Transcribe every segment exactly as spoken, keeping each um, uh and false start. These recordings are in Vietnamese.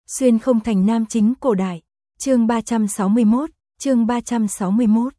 Xuyên không thành nam chính cổ đại. Chương ba trăm sáu mươi mốt, chương ba trăm sáu mươi mốt.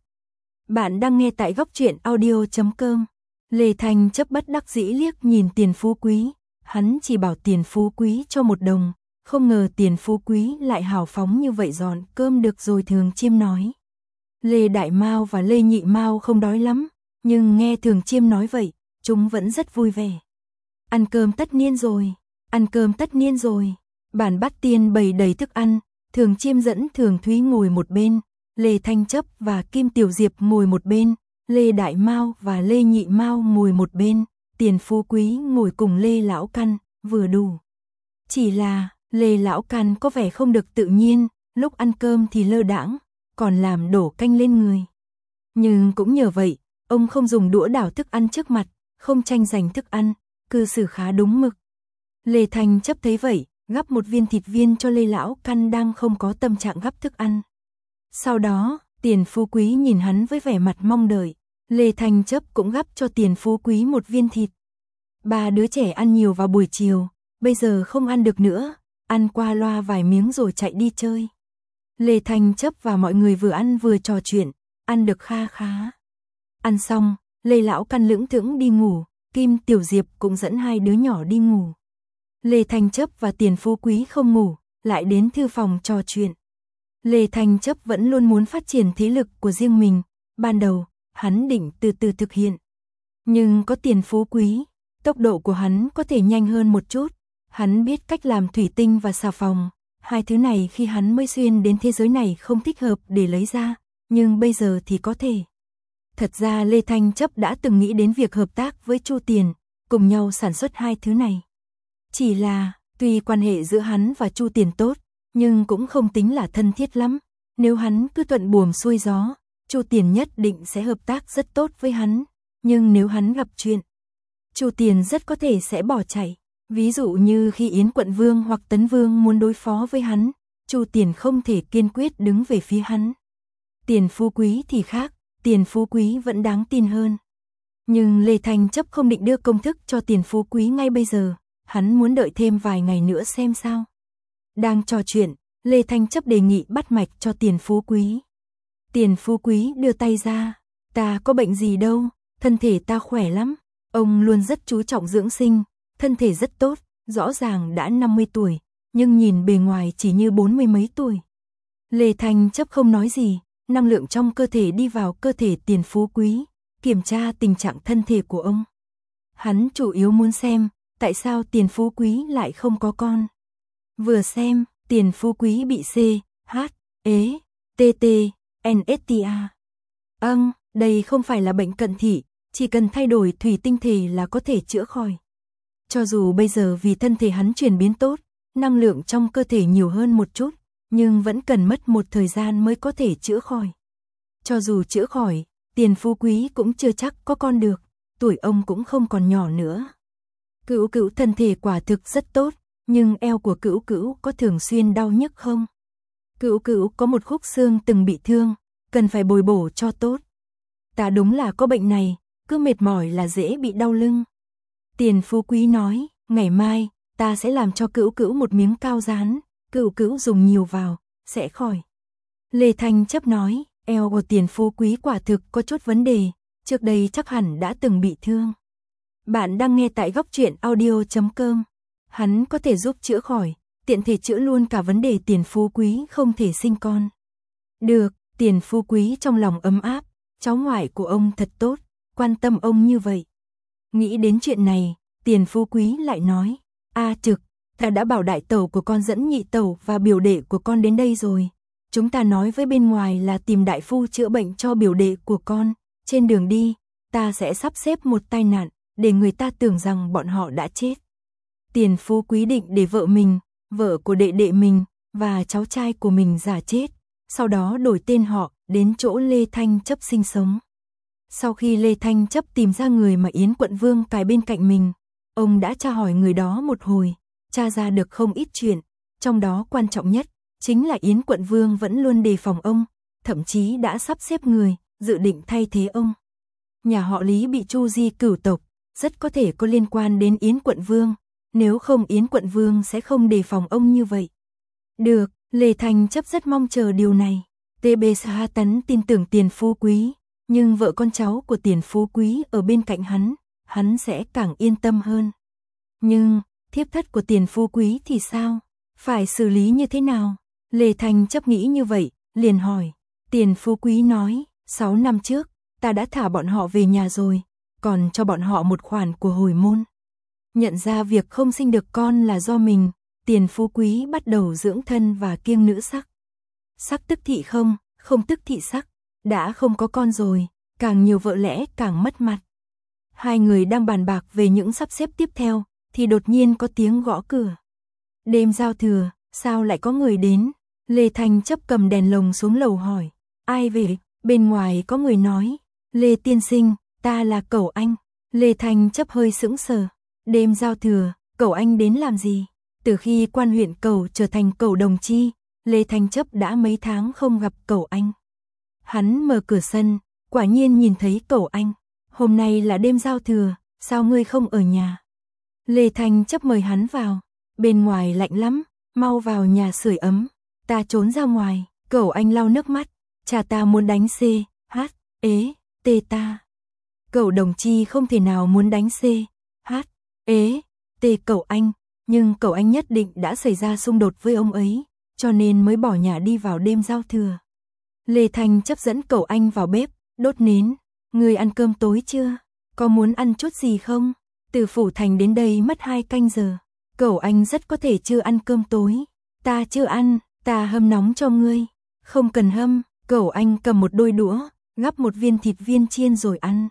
Bạn đang nghe tại góc truyện audio chấm com. Lê Thanh chấp bất đắc dĩ liếc nhìn Tiền Phú Quý, hắn chỉ bảo Tiền Phú Quý cho một đồng, không ngờ Tiền Phú Quý lại hào phóng như vậy. Dọn cơm được rồi. Thường Chiêm nói. Lê Đại Mao và Lê Nhị Mao không đói lắm, nhưng nghe Thường Chiêm nói vậy, chúng vẫn rất vui vẻ. Ăn cơm tất niên rồi, ăn cơm tất niên rồi. Bàn bát tiên bày đầy thức ăn, Thường Chiêm dẫn Thường Thúy ngồi một bên, Lê Thanh chấp và Kim Tiểu Diệp ngồi một bên, Lê Đại Mao và Lê Nhị Mao ngồi một bên, Tiền Phú Quý ngồi cùng Lê Lão Căn, vừa đủ. Chỉ là, Lê Lão Căn có vẻ không được tự nhiên, lúc ăn cơm thì lơ đãng, còn làm đổ canh lên người. Nhưng cũng nhờ vậy, ông không dùng đũa đảo thức ăn trước mặt, không tranh giành thức ăn, cư xử khá đúng mực. Lê Thanh chấp thấy vậy, gắp một viên thịt viên cho Lê Lão Căn đang không có tâm trạng gắp thức ăn. Sau đó, Tiền Phú Quý nhìn hắn với vẻ mặt mong đợi, Lê Thanh chấp cũng gắp cho Tiền Phú Quý một viên thịt. Ba đứa trẻ ăn nhiều vào buổi chiều, bây giờ không ăn được nữa, ăn qua loa vài miếng rồi chạy đi chơi. Lê Thanh chấp và mọi người vừa ăn vừa trò chuyện, ăn được kha khá. Ăn xong, Lê Lão Căn lững thững đi ngủ, Kim Tiểu Diệp cũng dẫn hai đứa nhỏ đi ngủ. Lê Thanh chấp và Tiền Phú Quý không ngủ, lại đến thư phòng trò chuyện. Lê Thanh chấp vẫn luôn muốn phát triển thế lực của riêng mình, ban đầu, hắn định từ từ thực hiện. Nhưng có Tiền Phú Quý, tốc độ của hắn có thể nhanh hơn một chút, hắn biết cách làm thủy tinh và xà phòng, hai thứ này khi hắn mới xuyên đến thế giới này không thích hợp để lấy ra, nhưng bây giờ thì có thể. Thật ra Lê Thanh chấp đã từng nghĩ đến việc hợp tác với Chu Tiền, cùng nhau sản xuất hai thứ này. Chỉ là, tuy quan hệ giữa hắn và Chu Tiền tốt, nhưng cũng không tính là thân thiết lắm. Nếu hắn cứ thuận buồm xuôi gió, Chu Tiền nhất định sẽ hợp tác rất tốt với hắn. Nhưng nếu hắn gặp chuyện, Chu Tiền rất có thể sẽ bỏ chạy. Ví dụ như khi Yến Quận Vương hoặc Tấn Vương muốn đối phó với hắn, Chu Tiền không thể kiên quyết đứng về phía hắn. Tiền Phú Quý thì khác, Tiền Phú Quý vẫn đáng tin hơn. Nhưng Lê Thanh chấp không định đưa công thức cho Tiền Phú Quý ngay bây giờ. Hắn muốn đợi thêm vài ngày nữa xem sao. Đang trò chuyện, Lê Thanh chấp đề nghị bắt mạch cho Tiền Phú Quý. Tiền Phú Quý đưa tay ra, ta có bệnh gì đâu, thân thể ta khỏe lắm. Ông luôn rất chú trọng dưỡng sinh, thân thể rất tốt, rõ ràng đã năm mươi tuổi, nhưng nhìn bề ngoài chỉ như bốn mươi mấy tuổi. Lê Thanh chấp không nói gì, năng lượng trong cơ thể đi vào cơ thể Tiền Phú Quý, kiểm tra tình trạng thân thể của ông. Hắn chủ yếu muốn xem, tại sao Tiền Phú Quý lại không có con? Vừa xem, Tiền Phú Quý bị C, H, E, T T, N S T A. Âng, đây không phải là bệnh cận thị, chỉ cần thay đổi thủy tinh thể là có thể chữa khỏi. Cho dù bây giờ vì thân thể hắn chuyển biến tốt, năng lượng trong cơ thể nhiều hơn một chút, nhưng vẫn cần mất một thời gian mới có thể chữa khỏi. Cho dù chữa khỏi, Tiền Phú Quý cũng chưa chắc có con được, tuổi ông cũng không còn nhỏ nữa. Cửu Cửu thân thể quả thực rất tốt, nhưng eo của Cửu Cửu có thường xuyên đau nhức không? Cửu Cửu có một khúc xương từng bị thương, cần phải bồi bổ cho tốt. Ta đúng là có bệnh này, cứ mệt mỏi là dễ bị đau lưng. Tiền Phú Quý nói, ngày mai, ta sẽ làm cho Cửu Cửu một miếng cao rán, Cửu Cửu dùng nhiều vào, sẽ khỏi. Lê Thanh chấp nói, eo của Tiền Phú Quý quả thực có chút vấn đề, trước đây chắc hẳn đã từng bị thương. Bạn đang nghe tại góc truyện audio chấm com. Hắn có thể giúp chữa khỏi, tiện thể chữa luôn cả vấn đề Tiền Phú Quý không thể sinh con. Được, Tiền Phú Quý trong lòng ấm áp, cháu ngoại của ông thật tốt, quan tâm ông như vậy. Nghĩ đến chuyện này, Tiền Phú Quý lại nói, a Trực, ta đã bảo đại tẩu của con dẫn nhị tẩu và biểu đệ của con đến đây rồi. Chúng ta nói với bên ngoài là tìm đại phu chữa bệnh cho biểu đệ của con, trên đường đi, ta sẽ sắp xếp một tai nạn, để người ta tưởng rằng bọn họ đã chết. Tiền Phú Quý định để vợ mình, vợ của đệ đệ mình, và cháu trai của mình giả chết, sau đó đổi tên họ, đến chỗ Lê Thanh chấp sinh sống. Sau khi Lê Thanh chấp tìm ra người mà Yến Quận Vương cài bên cạnh mình, ông đã tra hỏi người đó một hồi, tra ra được không ít chuyện, trong đó quan trọng nhất, chính là Yến Quận Vương vẫn luôn đề phòng ông, thậm chí đã sắp xếp người, dự định thay thế ông. Nhà họ Lý bị Chu Di cửu tộc, rất có thể có liên quan đến Yến Quận Vương, nếu không Yến Quận Vương sẽ không đề phòng ông như vậy. Được, Lê Thành chấp rất mong chờ điều này. tê bê Sa Tấn tin tưởng Tiền Phú Quý, nhưng vợ con cháu của Tiền Phú Quý ở bên cạnh hắn, hắn sẽ càng yên tâm hơn. Nhưng, thiếp thất của Tiền Phú Quý thì sao? Phải xử lý như thế nào? Lê Thành chấp nghĩ như vậy, liền hỏi. Tiền Phú Quý nói, sáu năm trước, ta đã thả bọn họ về nhà rồi, còn cho bọn họ một khoản của hồi môn. Nhận ra việc không sinh được con là do mình, Tiền Phú Quý bắt đầu dưỡng thân và kiêng nữ sắc. Sắc tức thị không, không tức thị sắc, đã không có con rồi, càng nhiều vợ lẽ càng mất mặt. Hai người đang bàn bạc về những sắp xếp tiếp theo, thì đột nhiên có tiếng gõ cửa. Đêm giao thừa, sao lại có người đến? Lê Thành chấp cầm đèn lồng xuống lầu hỏi. Ai về? Bên ngoài có người nói. Lê tiên sinh, ta là Cẩu Anh. Lê Thành chấp hơi sững sờ. Đêm giao thừa, Cẩu Anh đến làm gì? Từ khi quan huyện Cẩu trở thành Cẩu Đồng Chi, Lê Thành chấp đã mấy tháng không gặp Cẩu Anh. Hắn mở cửa sân, quả nhiên nhìn thấy Cẩu Anh. Hôm nay là đêm giao thừa, sao ngươi không ở nhà? Lê Thành chấp mời hắn vào. Bên ngoài lạnh lắm, mau vào nhà sưởi ấm. Ta trốn ra ngoài. Cẩu Anh lau nước mắt. Cha ta muốn đánh C, H, ế, tê ta. Cẩu Đồng Chi không thể nào muốn đánh C, H, ế, tê Cẩu Anh, nhưng Cẩu Anh nhất định đã xảy ra xung đột với ông ấy, cho nên mới bỏ nhà đi vào đêm giao thừa. Lê Thành chấp dẫn Cẩu Anh vào bếp, đốt nến. Người ăn cơm tối chưa? Có muốn ăn chút gì không? Từ Phủ Thành đến đây mất hai canh giờ. Cẩu Anh rất có thể chưa ăn cơm tối. Ta chưa ăn, ta hâm nóng cho ngươi. Không cần hâm. Cẩu Anh cầm một đôi đũa, gắp một viên thịt viên chiên rồi ăn.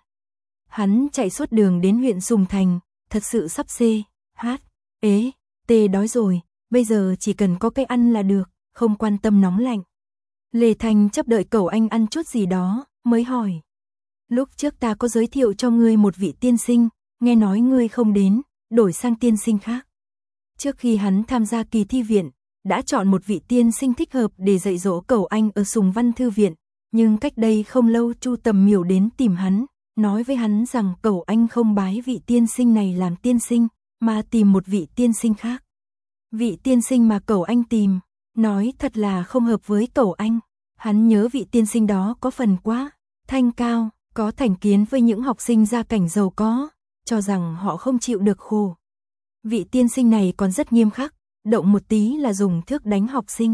Hắn chạy suốt đường đến huyện Sùng Thành, thật sự sắp C, H, ế, tê đói rồi, bây giờ chỉ cần có cái ăn là được, không quan tâm nóng lạnh. Lê Thành chấp đợi Cẩu Anh ăn chút gì đó, mới hỏi. Lúc trước ta có giới thiệu cho ngươi một vị tiên sinh, nghe nói ngươi không đến, đổi sang tiên sinh khác. Trước khi hắn tham gia kỳ thi viện, đã chọn một vị tiên sinh thích hợp để dạy dỗ Cẩu Anh ở Sùng Văn Thư Viện, nhưng cách đây không lâu Chu Tầm Miểu đến tìm hắn, nói với hắn rằng Cẩu Anh không bái vị tiên sinh này làm tiên sinh, mà tìm một vị tiên sinh khác. Vị tiên sinh mà Cẩu Anh tìm, nói thật là không hợp với Cẩu Anh. Hắn nhớ vị tiên sinh đó có phần quá thanh cao, có thành kiến với những học sinh gia cảnh giàu có, cho rằng họ không chịu được khổ. Vị tiên sinh này còn rất nghiêm khắc, động một tí là dùng thước đánh học sinh.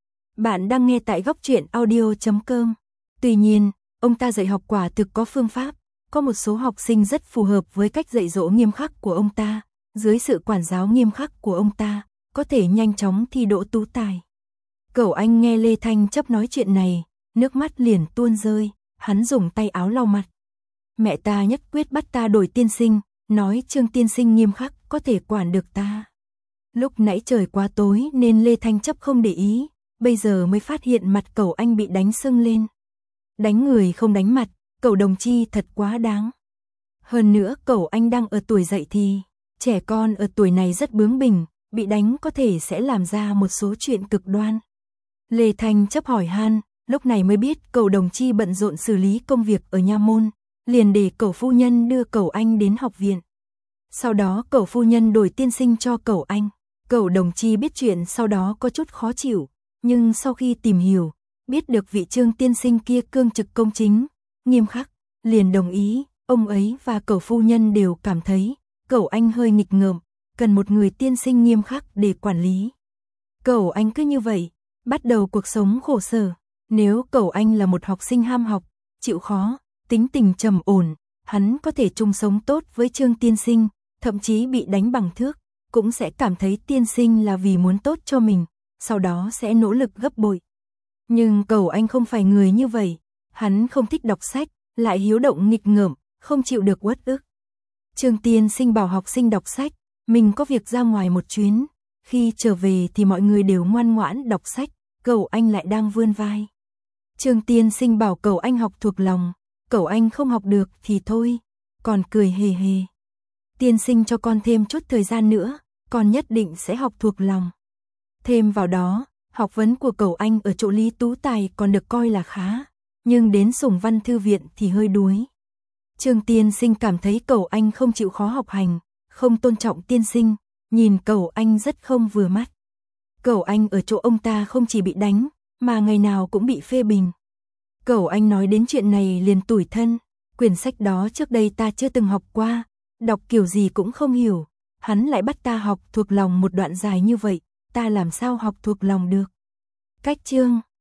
Bạn đang nghe tại góc truyện audio chấm com. Tuy nhiên, ông ta dạy học quả thực có phương pháp, có một số học sinh rất phù hợp với cách dạy dỗ nghiêm khắc của ông ta, dưới sự quản giáo nghiêm khắc của ông ta, có thể nhanh chóng thi đỗ tú tài. Cẩu Anh nghe Lê Thanh chấp nói chuyện này, nước mắt liền tuôn rơi, hắn dùng tay áo lau mặt. Mẹ ta nhất quyết bắt ta đổi tiên sinh, nói Trương tiên sinh nghiêm khắc có thể quản được ta. Lúc nãy trời quá tối nên Lê Thanh chấp không để ý, bây giờ mới phát hiện mặt Cẩu Anh bị đánh sưng lên. Đánh người không đánh mặt, Cẩu Đồng Chi thật quá đáng. Hơn nữa Cẩu Anh đang ở tuổi dậy thì, trẻ con ở tuổi này rất bướng bỉnh, bị đánh có thể sẽ làm ra một số chuyện cực đoan. Lê Thanh chấp hỏi han, lúc này mới biết Cẩu Đồng Chi bận rộn xử lý công việc ở nha môn, liền để Cẩu phu nhân đưa Cẩu Anh đến học viện. Sau đó Cẩu phu nhân đổi tiên sinh cho Cẩu Anh. Cẩu Đồng Chi biết chuyện sau đó có chút khó chịu, nhưng sau khi tìm hiểu, biết được vị Trương tiên sinh kia cương trực công chính, nghiêm khắc, liền đồng ý. Ông ấy và Cẩu phu nhân đều cảm thấy Cẩu Anh hơi nghịch ngợm, cần một người tiên sinh nghiêm khắc để quản lý. Cẩu Anh cứ như vậy, bắt đầu cuộc sống khổ sở. Nếu Cẩu Anh là một học sinh ham học, chịu khó, tính tình trầm ổn, hắn có thể chung sống tốt với Trương tiên sinh, thậm chí bị đánh bằng thước, cũng sẽ cảm thấy tiên sinh là vì muốn tốt cho mình, sau đó sẽ nỗ lực gấp bội. Nhưng Cẩu Anh không phải người như vậy, hắn không thích đọc sách, lại hiếu động nghịch ngợm, không chịu được uất ức. Trương tiên sinh bảo học sinh đọc sách, mình có việc ra ngoài một chuyến, khi trở về thì mọi người đều ngoan ngoãn đọc sách, Cẩu Anh lại đang vươn vai. Trương tiên sinh bảo Cẩu Anh học thuộc lòng, Cẩu Anh không học được thì thôi, còn cười hề hề. Tiên sinh cho con thêm chút thời gian nữa, con nhất định sẽ học thuộc lòng. Thêm vào đó, học vấn của Cẩu Anh ở chỗ Lý Tú Tài còn được coi là khá, nhưng đến Sùng Văn Thư Viện thì hơi đuối. Trương tiên sinh cảm thấy Cẩu Anh không chịu khó học hành, không tôn trọng tiên sinh, nhìn Cẩu Anh rất không vừa mắt. Cẩu Anh ở chỗ ông ta không chỉ bị đánh, mà ngày nào cũng bị phê bình. Cẩu Anh nói đến chuyện này liền tủi thân, quyển sách đó trước đây ta chưa từng học qua, đọc kiểu gì cũng không hiểu, hắn lại bắt ta học thuộc lòng một đoạn dài như vậy, ta làm sao học thuộc lòng được. Cách chương